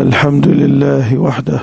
الحمد لله وحده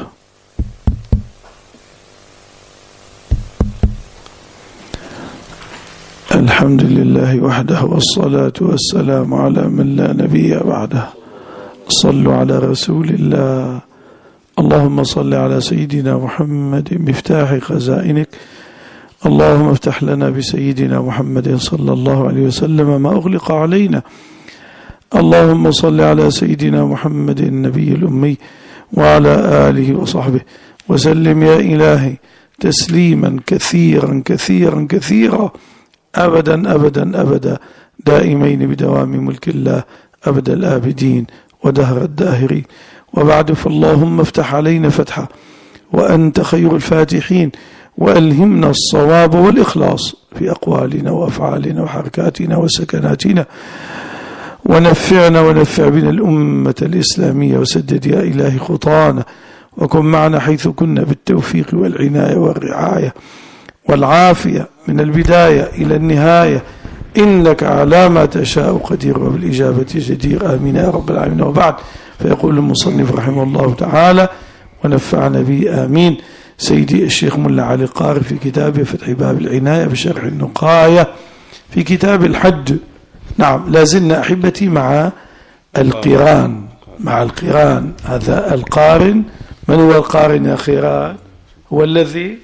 الحمد لله وحده، والصلاة والسلام على من لا نبي بعده. صلوا على رسول الله. اللهم صل على سيدنا محمد مفتاح خزائنك. اللهم افتح لنا بسيدنا محمد صلى الله عليه وسلم ما أغلق علينا. اللهم صل على سيدنا محمد النبي الأمي وعلى آله وصحبه وسلم يا إلهي تسليما كثيرا كثيرا كثيرا أبدا أبدا أبدا، دائمين بدوام ملك الله أبد الآبدين ودهر الداهرين. وبعد، فاللهم افتح علينا فتحا وأنت خير الفاتحين، وألهمنا الصواب والإخلاص في أقوالنا وأفعالنا وحركاتنا وسكناتنا، ونفعنا ونفع بنا الأمة الإسلامية، وسدد يا إلهي خطانا، وكن معنا حيث كنا بالتوفيق والعناية والرعاية والعافية من البداية إلى النهاية، إنك على ما تشاء قدير وبالإجابة جدير. آمين يا رب العالمين. وبعد، فيقول المصنف رحمه الله تعالى ونفعنا به آمين سيدي الشيخ ملا علي قاري في كتابه فتح باب العناية بشرح النقاية في كتاب الحج. نعم، لازلنا أحبتي مع القران. هذا القارن. من هو القارن يا خيرات؟ هو الذي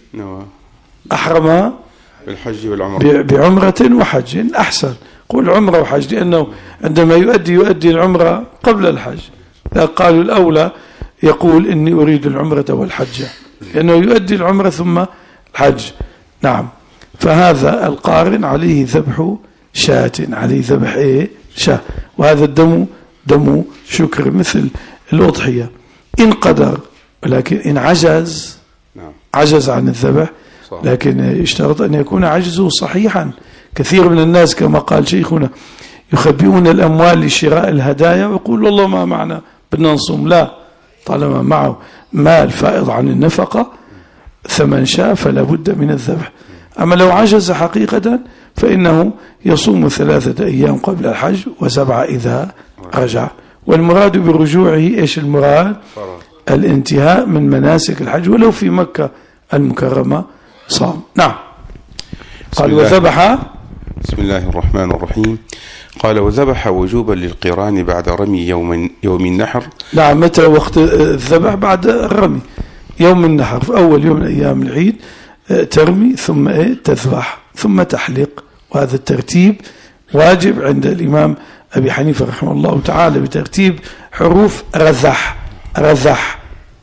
أحرم بالحج والعمرة بعمرة وحج. أحسن، قول عمرة وحج، لأنه عندما يؤدي العمرة قبل الحج. قالوا الأولى يقول إني أريد العمرة والحج، لأنه يؤدي العمرة ثم الحج. نعم، فهذا القارن عليه ذبح شاة، عليه ذبح شاة، وهذا الدم دم شكر مثل الأضحية إن قدر، ولكن إن عجز عن الذبح، لكن يشترط أن يكون عجزه صحيحا. كثير من الناس كما قال شيخنا يخبئون الأموال لشراء الهدايا ويقول والله ما معنا بدنا نصوم. لا، طالما معه مال فائض عن النفقة ثمن شاء فلا بد من الذبح. أما لو عجز حقيقة فإنه يصوم 3 أيام قبل الحج و7 إذا رجع. والمراد برجوعه إيش المراد؟ الانتهاء من مناسك الحج، ولو في مكة المكرمة صام. نعم. قال وذبح. بسم الله الرحمن الرحيم. قال وذبح وجوبا للقران بعد رمي يوم النحر. نعم، متى وقت الذبح؟ بعد الرمي يوم النحر، في أول يوم من أيام العيد ترمي ثم تذبح ثم تحلق. وهذا الترتيب واجب عند الإمام أبي حنيفة رحمه الله تعالى بترتيب حروف رذح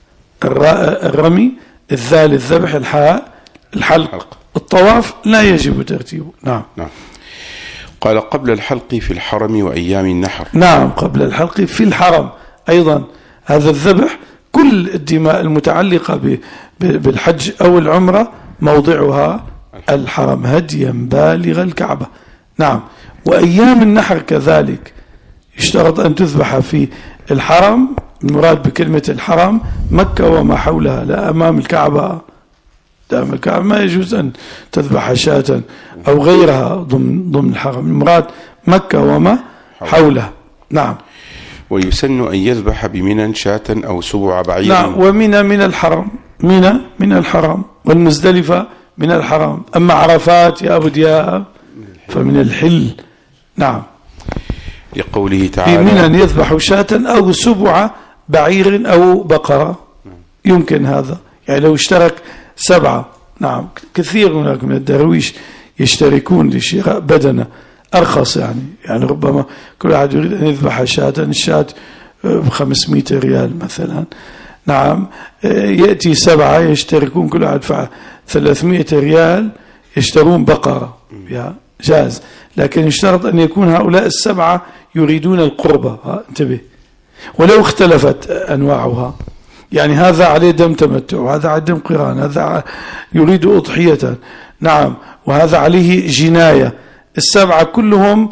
الرمي، الذال الذبح، الحاء الحلق. الطواف لا يجب ترتيبه. نعم. قال قبل الحلق في الحرم وأيام النحر. نعم، قبل الحلق في الحرم أيضا. هذا الذبح كل الدماء المتعلقة بالحج أو العمرة موضعها الحرم هديا بالغ الكعبة. نعم. وأيام النحر كذلك يشترط أن تذبح في الحرم. المراد بكلمة الحرم مكة وما حولها، لا أمام الكعبة. أمام الكعبة ما يجوز أن تذبح شاة أو غيرها ضمن الحرم. المراد مكة وما حولها. نعم. ويسن أن يذبح بمنى شاة أو سبع بعير. نعم، ومنى من الحرم، منى من الحرم، والمزدلفة من الحرم. أما عرفات يا أبو دياب فمن الحل. نعم. لقوله تعالى في منى يذبح شاة أو سبع بعير أو بقرة. يمكن هذا، يعني لو اشترك 7. نعم، كثير من الدرويش يشتركون لشراء بدنة أرخص، يعني ربما كل واحد يريد أن يذبح شاة، الشاة ب500 ريال مثلا. نعم، يأتي 7 يشتركون، كل واحد يدفع 300 ريال يشترون بقرة. جاز، لكن يشترط أن يكون هؤلاء 7 يريدون القربة. انتبه، ولو اختلفت أنواعها، يعني هذا عليه دم تمتع، وهذا عليه دم قران، هذا يريد أضحية. نعم، وهذا عليه جناية. 7 كلهم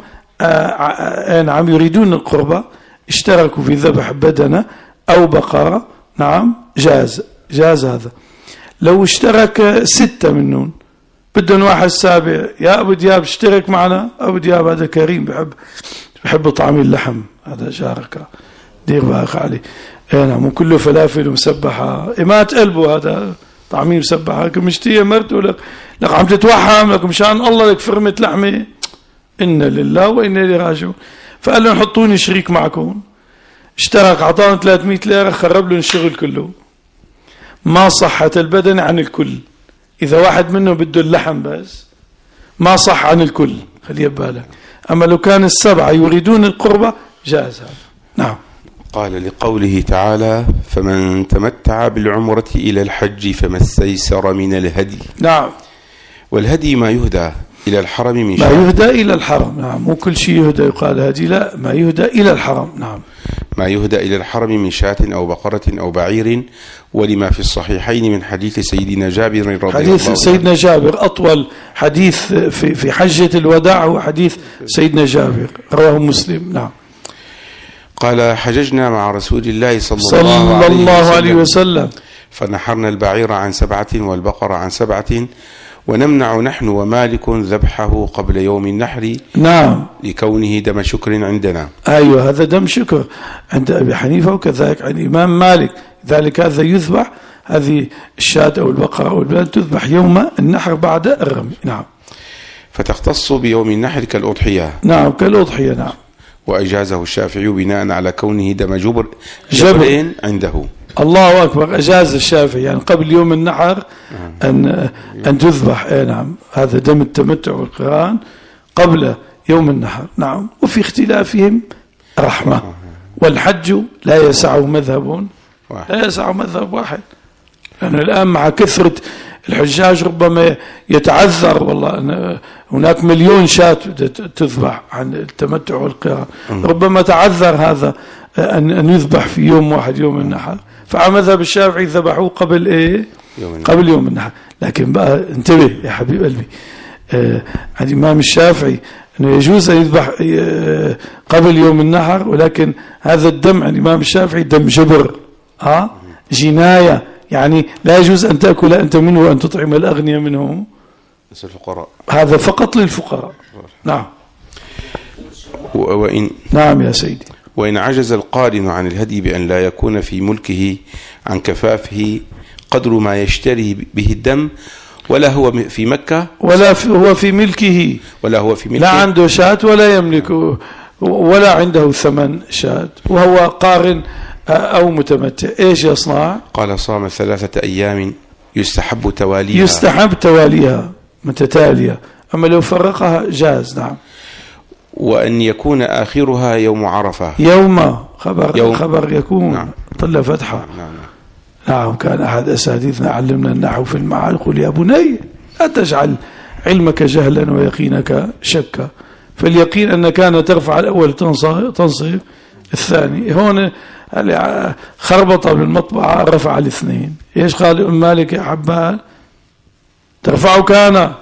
نعم يريدون القربة، اشتركوا في ذبح بدنة أو بقرة. نعم، جاز هذا. لو اشترك 6 منهم بدهم واحد 7، يا أبو دياب اشترك معنا. أبو دياب هذا كريم، بحب طعم اللحم، هذا شارك دير بالك عليه. نعم. وكله فلافل ومسبحة، ما تقلبوا هذا طعمين مسبحة كمشتية مرته لك عم تتوحم لك مشان الله لك فرمة لحمة. إنا لله وإنا إليه راجعون. فقال لهم حطوني شريك معكم، اشترك عطاهم 300 ليرة، خرب لهم الشغل كله. ما صحة البدن عن الكل، إذا واحد منهم بده اللحم بس ما صح عن الكل، خليه ببالك. أما لو كان السبعة يريدون القربة جاز هذا. نعم. قال لقوله تعالى: فمن تمتع بالعمرة إلى الحج فما استيسر من الهدي. نعم. والهدي ما يهدى إلى الحرم من ما يهدى إلى الحرم. نعم. مو كل شيء يهدى يقال هدي، لا، ما يهدى إلى الحرم. نعم. ما يهدى إلى الحرم من شاة أو بقرة أو بعير. ولما في الصحيحين من حديث سيدنا جابر رضي الله عنه. حديث سيدنا جابر أطول حديث في حجة الوداع هو حديث سيدنا جابر، رواه مسلم. نعم. قال: حججنا مع رسول الله صلى الله عليه وسلم، فنحرنا البعير عن 7 والبقر عن 7، ونمنع نحن ومالك ذبحه قبل يوم النحر. نعم. لكونه دم شكر عندنا. أيوة، هذا دم شكر عند أبي حنيفة وكذلك عند الإمام مالك. ذلك هذا يذبح، هذه الشاة أو البقرة أو البلد تذبح يوم النحر بعد الرمي. نعم. فتختص بيوم النحر كالأضحية. نعم، كالأضحية. نعم. وأجازه الشافعي بناء على كونه دم جبر عنده. الله أكبر. أجاز الشافعي يعني قبل يوم النحر أن تذبح. نعم. هذا دم التمتع والقران قبل يوم النحر. نعم. وفي اختلافهم رحمة، والحج لا يسع مذهب، لا يسع مذهب واحد. لأن الآن مع كثرة الحجاج ربما يتعذر، والله هناك 1,000,000 شاة تذبح عن التمتع والقران، ربما تعذر هذا أن يذبح في يوم واحد يوم النحر. فعلى مذهب الشافعي ذبحوه قبل إيه؟ قبل يوم النحر. لكن بقى انتبه يا حبيب قلبي، عند الإمام الشافعي أنه يجوز أن يذبح قبل يوم النحر، ولكن هذا الدم عند الإمام الشافعي دم جبر، جناية، يعني لا يجوز أن تأكل أنت منه وأن تطعم الأغنياء منه، بس الفقراء، هذا فقط للفقراء. نعم. نعم يا سيدي. وإن عجز القارن عن الهدي بأن لا يكون في ملكه عن كفافه قدر ما يشتري به الدم، ولا هو في مكة ولا هو في ملكه، لا عنده شاة ولا يملكه ولا عنده ثمن شاة، وهو قارن أو متمتع، إيش يصنع؟ قال: صام 3 أيام يستحب تواليها متتالية، أما لو فرقها جاز. نعم. وأن يكون آخرها يوم عرفة. خبر يكون. نعم. طل فتحة. نعم. كان أحد أساتذتنا علمنا النحو في المعاد يقول: يا بني لا تجعل علمك جهلا ويقينك شكا، فاليقين أن كان ترفع الأول تنصب الثاني. هون خربطة بالمطبعة رفع الاثنين. إيش قال أم مالك يا حبان؟ ترفع كان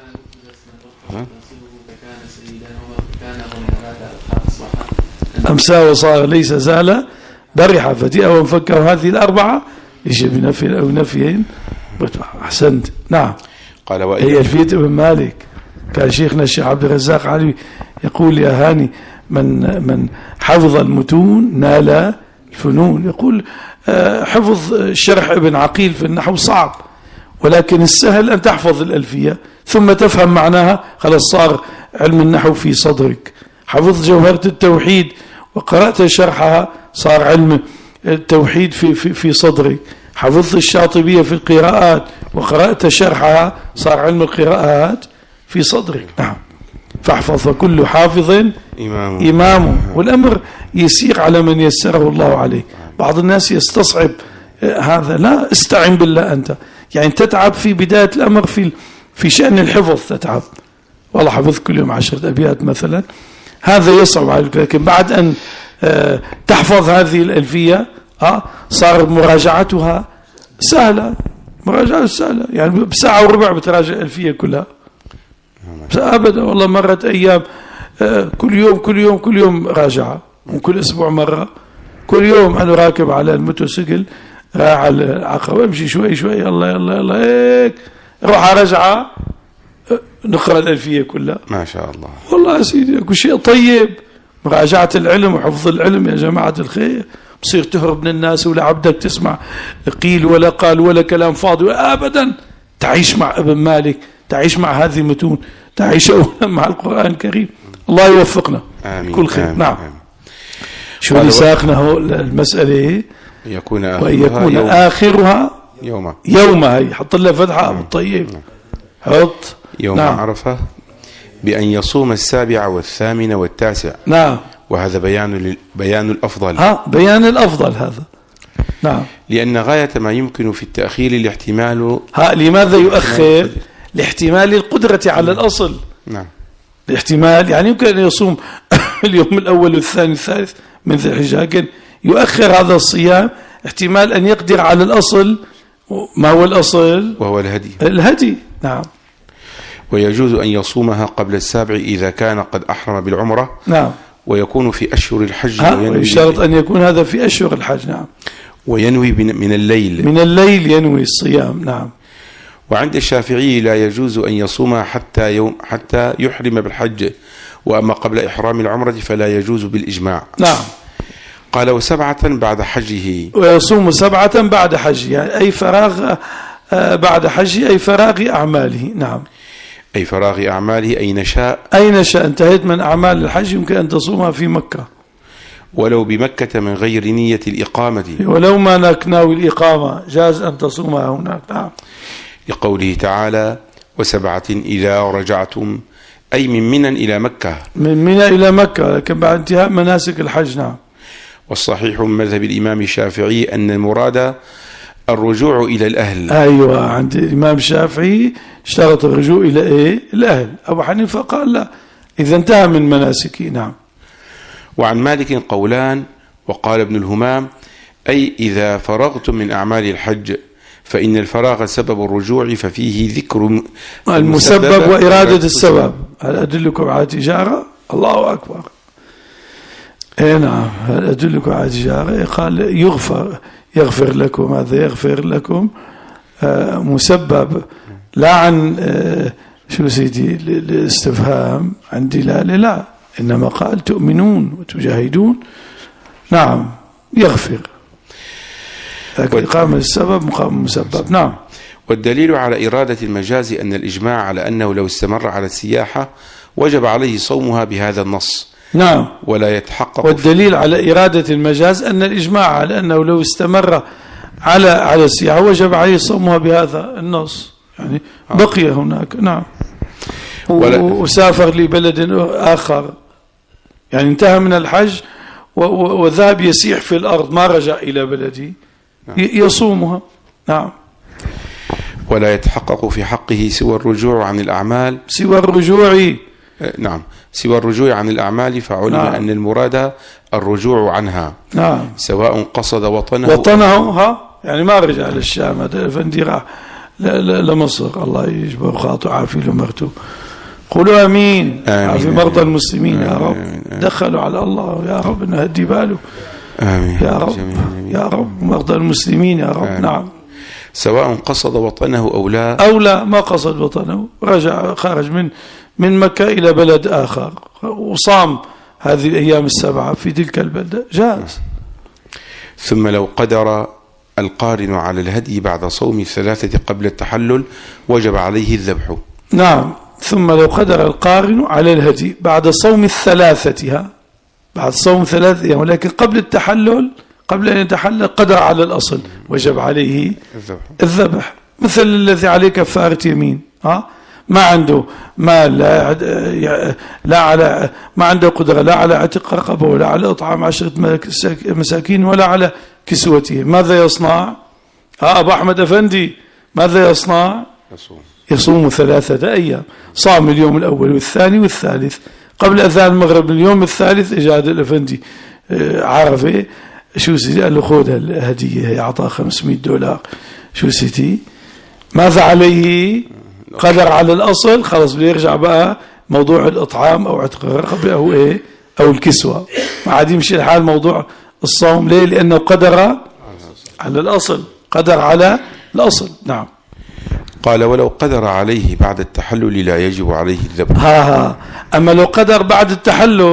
أمسى وصار ليس زال برحة فتئة وانفكر هذه الأربعة يجي بنفي أو نفيين. أحسنت. نعم. قال: هي الفيت ابن مالك. كان شيخنا الشيخ عبد الرزاق علي يقول: يا هاني من حفظ المتون نال الفنون. يقول حفظ شرح ابن عقيل في النحو صعب، ولكن السهل أن تحفظ الألفية ثم تفهم معناها، خلاص صار علم النحو في صدرك. حفظ جوهرة التوحيد وقرأت شرحها صار علم التوحيد في صدرك. حفظت الشاطبية في القراءات وقرأت شرحها صار علم القراءات في صدرك. نعم. فاحفظ، فكل حافظ إمامه. والأمر يسير على من يسره الله عليه. بعض الناس يستصعب هذا، لا، استعن بالله أنت، يعني تتعب في بداية الأمر في شأن الحفظ، تتعب والله حفظ كل يوم 10 أبيات مثلا، هذا يصعب عليك. لكن بعد أن تحفظ هذه الألفية صار مراجعتها سهلة، مراجعة سهلة، يعني بساعة وربع بتراجع الألفية كلها. أبدا والله مرت أيام كل يوم راجعة، وكل أسبوع مرة، كل يوم أنا راكب على الموتوسيكل راح على العقبة امشي شوي الله هيك روح رجعة نقرأ الألفية كلها. ما شاء الله. والله يا سيدي كل شيء طيب مراجعة العلم وحفظ العلم يا جماعة الخير. بصير تهرب من الناس ولا عبدك تسمع قيل ولا قال ولا كلام فاضي أبدا. تعيش مع ابن مالك، تعيش مع هذه المتون، تعيش أولا مع القرآن الكريم. الله يوفقنا. آمين. كل خير. آمين. نعم. آمين. شو اللي ساقنا هو المسألة؟ وأن يكون آخرها يومها. حط لها فتحة أبو الطيب. حط يوم نعم. عرفة بأن يصوم 7 و8 و9. نعم. وهذا بيان الأفضل. بيان الأفضل هذا. نعم. لأن غاية ما يمكن في التأخير الاحتمال. لماذا يؤخر؟ لاحتمال القدرة على الأصل. نعم. الاحتمال يعني يمكن أن يصوم اليوم الأول والثاني والثالث من ذي الحجة، لكن يؤخر هذا الصيام احتمال أن يقدر على الأصل. ما هو الأصل؟ وهو الهدي. نعم. ويجوز أن يصومها قبل 7 إذا كان قد أحرم بالعمرة. نعم. ويكون في أشهر الحج. ويشترط أن يكون هذا في أشهر الحج. نعم. وينوي من الليل ينوي الصيام. نعم. وعند الشافعي لا يجوز أن يصومها حتى يحرم بالحج، وأما قبل إحرام العمرة فلا يجوز بالإجماع. نعم. قال و7 بعد حجه. ويصوم 7 بعد حجه، يعني أي فراغ بعد حجه، أي فراغ أعماله. نعم. أي فراغ أعماله أين شاء. انتهيت من أعمال الحج يمكن أن تصومها في مكة، ولو بمكة من غير نية الإقامة. ولو ما ناوي الإقامة جاز أن تصومها هناك. نعم. لقوله تعالى و7 إذا رجعتم، أي من منى إلى مكة. من منى إلى مكة، لكن بعد انتهاء مناسك الحج. نعم. والصحيح من مذهب الإمام الشافعي أن المراد الرجوع إلى الأهل. أيوة، عند الإمام الشافعي اشترط الرجوع إلى إيه؟ الأهل. أبو حنيفة قال لا، إذا انتهى من مناسكه. نعم. وعن مالك قولان، وقال ابن الهمام أي إذا فرغتم من أعمال الحج، فإن الفراغ سبب الرجوع، ففيه ذكر المسبب وإرادة السبب. هل أدلكم على تجارة؟ الله أكبر. نعم. هل أدلكم على تجارة؟ قال يغفر لكم. هذا يغفر لكم مسبب، لا عن شو سيدي الاستفهام عن دلالة، لا، إنما قال تؤمنون وتجاهدون. نعم. يغفر، لكن إقامة السبب مقام المسبب. نعم. والدليل على إرادة المجاز أن الإجماع على أنه لو استمر على السياحة وجب عليه صومها بهذا النص. نعم. ولا يتحقق. والدليل على إرادة المجاز أن الإجماع على أنه لو استمر على السياحة وجب عليه صومها بهذا النص، يعني بقي هناك. نعم. وسافر لبلد آخر، يعني انتهى من الحج وذهب يسيح في الأرض، ما رجع إلى بلده، يصومها. نعم. ولا يتحقق في حقه سوى الرجوع عن الأعمال. نعم. سوى الرجوع عن الأعمال، فعلم نعم. أن المراد الرجوع عنها. نعم. سواء قصد وطنه يعني ما رجع للشام، هذا الأفندي راح لمصر، الله يجبر خاطئ عافي له مرته. قولوا آمين. عافي مرضى المسلمين يا رب. دخلوا على الله يا رب، إنه هدي باله. آمين يا رب. يا رب مرضى المسلمين يا رب. آمين. نعم. سواء قصد وطنه أو لا ما قصد وطنه، رجع خارج من مكة إلى بلد آخر وصام هذه الأيام 7 في تلك البلدة، جاز. ثم لو قدر القارن على الهدي بعد صوم 3 قبل التحلل وجب عليه الذبح. نعم. ثم لو قدر القارن على الهدي بعد صوم 3 بعد صوم 3 أيام، ولكن قبل التحلل، قبل أن يتحلل قدر على الأصل، وجب عليه الذبح. مثل الذي عليه كفارة يمين، ما عنده مال، لا على ما عنده قدرة لا على عتق رقبة ولا على إطعام 10 مساكين ولا على كسوته، ماذا يصنع؟ أبو أحمد أفندي ماذا يصنع؟ يصوم 3 أيام. صام اليوم الأول والثاني والثالث قبل أذان المغرب. اليوم الثالث إجاد الأفندي عرفه، شو سيدي؟ قال له خذ الهدية، أعطاه $500. شو سيدي؟ ماذا عليه؟ قدر على الأصل، خلاص بيرجع بقى موضوع الإطعام أو عتق الرقبة أو إيه أو الكسوة، ما عاد يمشي الحال موضوع الصوم. ليه؟ لأنه قدر على الأصل، قدر على الأصل. نعم. قال ولو قدر عليه بعد التحلل لا يجب عليه الذبح. أما لو قدر بعد التحلل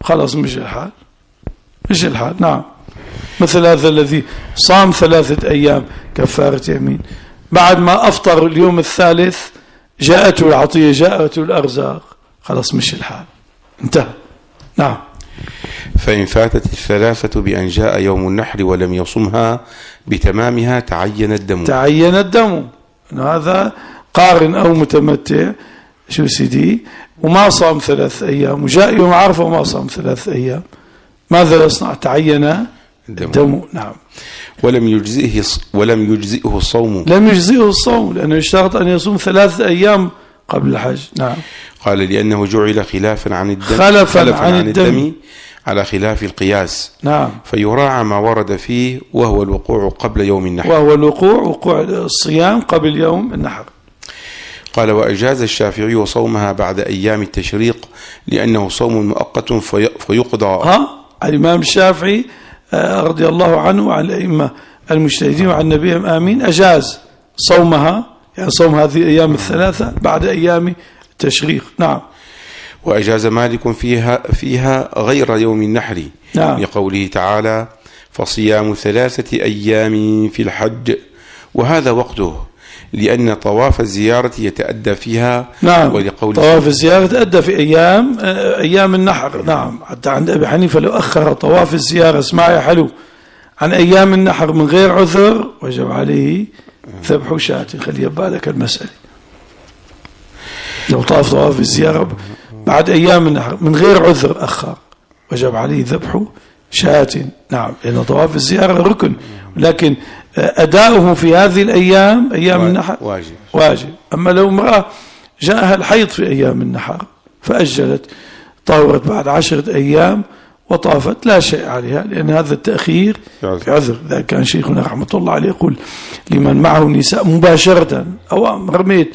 خلاص مش الحال، مش الحال. نعم، مثل هذا الذي صام 3 أيام كفارة يمين، بعد ما أفطر اليوم الثالث جاءته العطية، جاءته الأرزاق، خلاص مش الحال، انتهى. نعم. فإن فاتت 3 بأن جاء يوم النحر ولم يصمها بتمامها تعين الدم. تعين الدم. هذا قارن أو متمتع شو سيدي وما صام 3 أيام، وجاء يوم عرفة وما صام 3 أيام، ماذا يصنع؟ تعين الدم. نعم. ولم يجزئه الصوم. لم يجزئه الصوم لأنه يشترط أن يصوم 3 أيام قبل الحج. نعم. قال لأنه جعل خلافا عن الدم، خلفا عن الدم على خلاف القياس. نعم. فيراعى ما ورد فيه وهو الوقوع قبل يوم النحر، وهو وقوع الصيام قبل يوم النحر. قال وأجاز الشافعي وصومها بعد أيام التشريق لأنه صوم مؤقت فيقضى. الإمام الشافعي رضي الله عنه وعن الأئمة المجتهدين وعن نبيهم آمين أجاز صومها، يعني صوم هذه الأيام الثلاثة بعد أيام التشريق. نعم. وأجاز مالك فيها غير يوم النحر. نعم. لقوله تعالى فصيام 3 أيام في الحج، وهذا وقته لأن طواف الزيارة يتأدى فيها. نعم. ولقول طواف الزيارة يتأدى في أيام النحر. نعم. حتى عند أبي حنيفة لو أخر طواف الزيارة، اسمع يا حلو، عن أيام النحر من غير عذر وجب عليه ذبح شاة. خلي بالك المسألة، لو طواف الزيارة بعد أيام النحر من غير عذر أخر وجب عليه ذبح شاة. نعم، لأن طواف الزيارة ركن، لكن أداؤه في هذه الأيام أيام النحر واجب. أما لو امرأة جاءها الحيض في أيام النحر فأجلت، طهرت بعد 10 أيام وطافت، لا شيء عليها، لأن هذا التأخير بعذر. إذا كان شيخنا رحمة الله عليه يقول لمن معه نساء مباشرة، أو رميت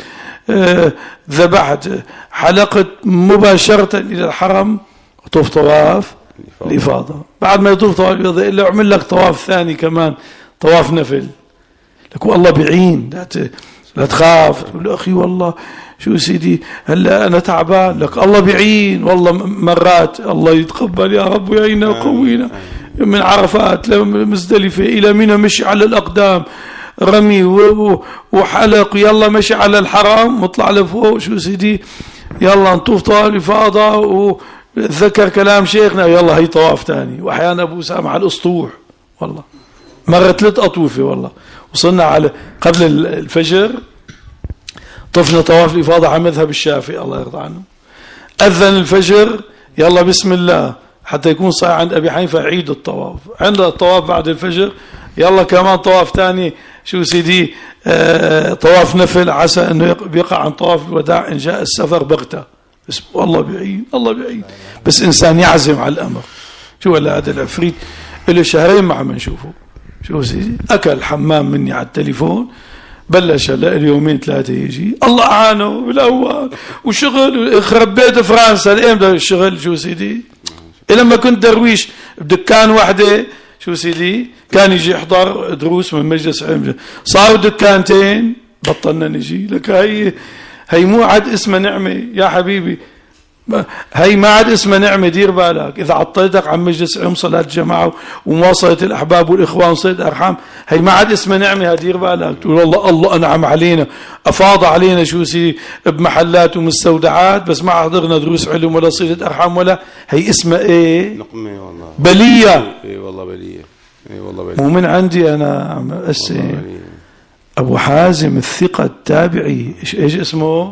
ذبحت حلقت مباشرة إلى الحرم وطوف طواف الإفاضة، بعد ما يطوف طواف الإفاضة إلا عمل لك طواف ثاني كمان، طواف نفل، لك والله بعين، لا تخاف تقول أخي والله شو سيدي هلا أنا تعبان، لك الله بعين، والله مرات الله يتقبل يا رب ويعيننا وقوينا. من عرفات لمزدلفة إلى منى مشي على الأقدام، رمي وحلق، يلا مشي على الحرام واطلع لفوق شو سيدي، يلا نطوف طواف الإفاضة، وذكر كلام شيخنا يلا هي طواف تاني. وأحيانا أبو سامع على الأسطوح، والله مرة 3 أطوفة، والله وصلنا على قبل الفجر طفنا طواف الإفاضة على مذهب الشافعي الله يرضى عنه، أذن الفجر يلا بسم الله، حتى يكون صاير عند أبي حنيفة عيد الطواف، عند الطواف بعد الفجر يلا كمان طواف تاني شو سيدي طواف نفل، عسى أنه بيقع عن طواف الوداع إن جاء السفر بغتة. بس والله بعين، الله بعين، بس إنسان يعزم على الأمر. شو ولا هذا العفريت له 2 شهر ما عم نشوفه، شو سيدي أكل حمام مني على التليفون، بلش هلا 2 3 يجي، الله أعانه بالأول وشغل، يخرب بيت فرنسا الأيام ده الشغل شو سيدي. لما كنت درويش بدكان وحده شو سيدي كان يجي يحضر دروس من مجلس علم، صاروا 2 دكانتين بطلنا نجي. لك هي مو عاد اسمها نعمة يا حبيبي، هي ما عاد اسمها نعمة، دير بالك إذا عطيتك عن مجلس علم صلاة جماعة ومواصلة الأحباب والإخوان وصلة الأرحام، هي ما عاد اسمها نعمة، دير بالك. تقول الله أنعم علينا، أفاض علينا شو سي بمحلات ومستودعات، بس ما حضرنا دروس علم ولا صلة أرحام ولا، هي اسمها إيه؟ نقمة والله، بلية. إيه والله بلية، إيه والله بلية. مو من عندي أنا عم أسي أبو حازم الثقة التابعي، إيش اسمه؟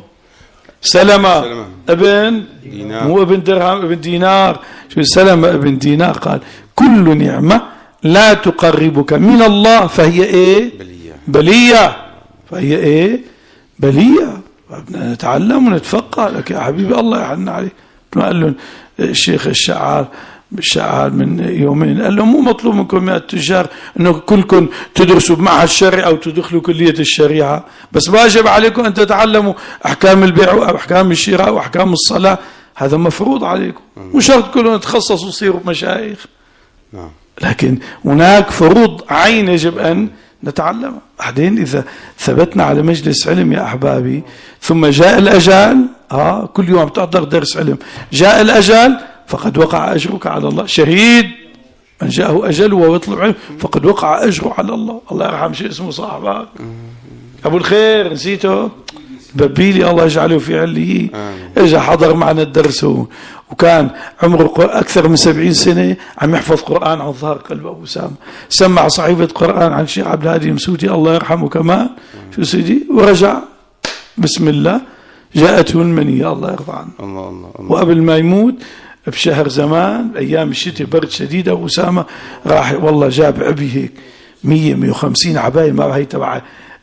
سلمة ابن دينار، مو ابن درهم، ابن دينار. شو سلمة ابن دينار قال كل نعمة لا تقربك من الله فهي ايه؟ بلية. فهي ايه؟ بلية. نتعلم ونتفقه. لك يا حبيبي الله يحن عليه. ما قال له الشيخ الشعار من يومين، قال له مو مطلوب منكم يا التجار انه كلكم تدرسوا بمعهد الشرع او تدخلوا كلية الشريعة، بس واجب عليكم ان تتعلموا احكام البيع واحكام الشراء واحكام الصلاة، هذا مفروض عليكم، مو شرط كلهم تخصصوا وصيروا مشايخ، لكن هناك فروض عين يجب ان نتعلمها. بعدين اذا ثبتنا على مجلس علم يا احبابي ثم جاء الاجال، كل يوم تحضر درس علم، جاء الاجال فقد وقع أجرك على الله. شهيد من جاءه أجله ويطلب علم فقد وقع أجره على الله. الله يرحم شو اسمه صاحبك أبو الخير نسيته ببيلي الله يجعله في عليين. اجا حضر معنا الدرس وكان عمره أكثر من 70 سنة عم يحفظ قرآن عن ظهر قلب أبو سامة. سمع صحيفة قرآن عن الشيخ عبد الهادي المسوتي الله يرحمه كمان شو سيدي ورجع بسم الله جاءته المنية الله يرضى عنه. الله الله الله. وقبل ما يموت بشهر زمان أيام الشتاء برد شديد أبو سامة راح والله جاب عبي هيك 100-150 عباية ما هي تبع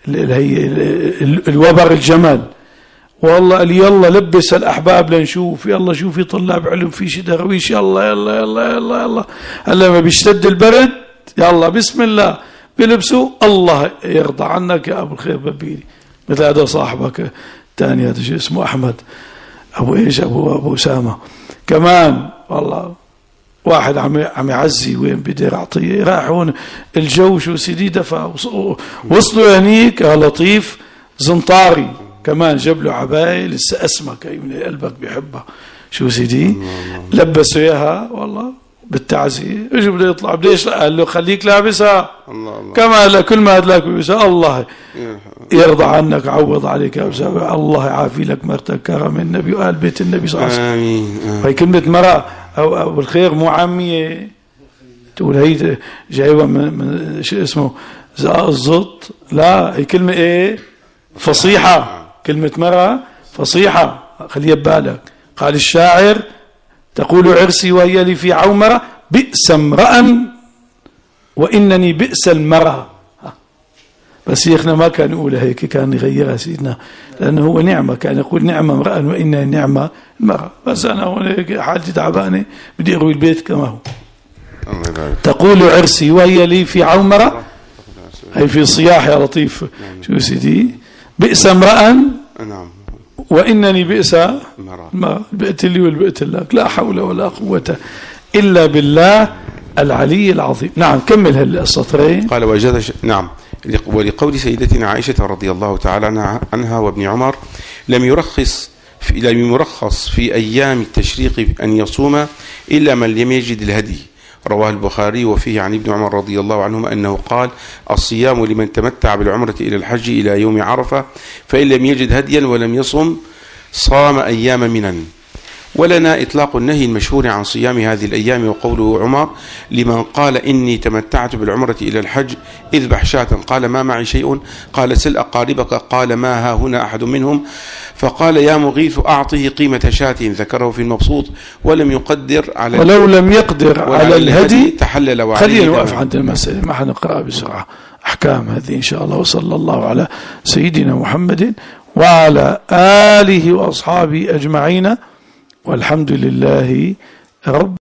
الوبر الجمال. والله قال يلا لبس الأحباب لنشوف يلا شوف في طلاب علم في شي درويش يلا يلا يلا يلا يلا هلا ما بيشتد البرد يلا بسم الله بيلبسوا الله يرضى عنك يا أبو الخير ببيلي. مثل هذا صاحبك الثاني هذا شو اسمه أحمد أبو إيش أبو أسامة كمان والله واحد عم يعزي وين بدير أعطيه راح هون الجو شو سيدي دفع وصلوا هنيك يا لطيف زنطاري كمان جاب له عباية لسه أسمك من قلبك بيحبها شو سيدي لبسوا إياها والله بالتعزية اجى بده يطلع بديش قال له خليك لابسها كما لكل ما هدلاك بيسا الله يرضى عنك عوض عليك يا أبو الله يعافي لك مرتك كرم النبي وآل بيت النبي صلى الله عليه وسلم. آمين. هي كلمة مرأة أو بالخير مو عامية تقول هي جايبة من شو اسمه الزط لا هي كلمة ايه فصيحة كلمة مرأة فصيحة خليها ببالك. قال الشاعر تقول عرسي وهي لي في عومرة بئس امرأ وإنني بئس المرأة. بس شيخنا ما كان يقول هيك كان يغيرها سيدنا لأنه هو نعمة كان يقول نعمة امرأ وإنني نعمة المرأة. بس أنا هون حالتي تعبانة بدي أروي البيت كما هو. تقول عرسي وهي لي في عومرة هي في صياح يا لطيف شو سيدي بئس امرأ وإنني بئس ما بئت لي والبئت لك لا حول ولا قوة إلا بالله العلي العظيم. نعم كمل هالسطرين. قال وجد نعم ولقول سيدتنا عائشة رضي الله تعالى عنها وابن عمر لم يرخص في أيام التشريق أن يصوم إلا من لم يجد الهدي. رواه البخاري وفيه عن ابن عمر رضي الله عنهما أنه قال الصيام لمن تمتع بالعمرة إلى الحج إلى يوم عرفة فإن لم يجد هديا ولم يصم صام أيام منن. ولنا إطلاق النهي المشهور عن صيام هذه الأيام وقوله عمر لمن قال إني تمتعت بالعمرة إلى الحج اذبح شاة قال ما معي شيء قال سل أقاربك قال ما ها هنا أحد منهم فقال يا مغيث أعطه قيمة شاة ذكره في المبسوط ولم يقدر على ولو لم يقدر على الهدي تحلل وعليه. خلينا نوقف عند المسألة ما حنقرأ بسرعة أحكام هذه إن شاء الله. وصلى الله على سيدنا محمد وعلى آله وأصحابه أجمعين والحمد لله رب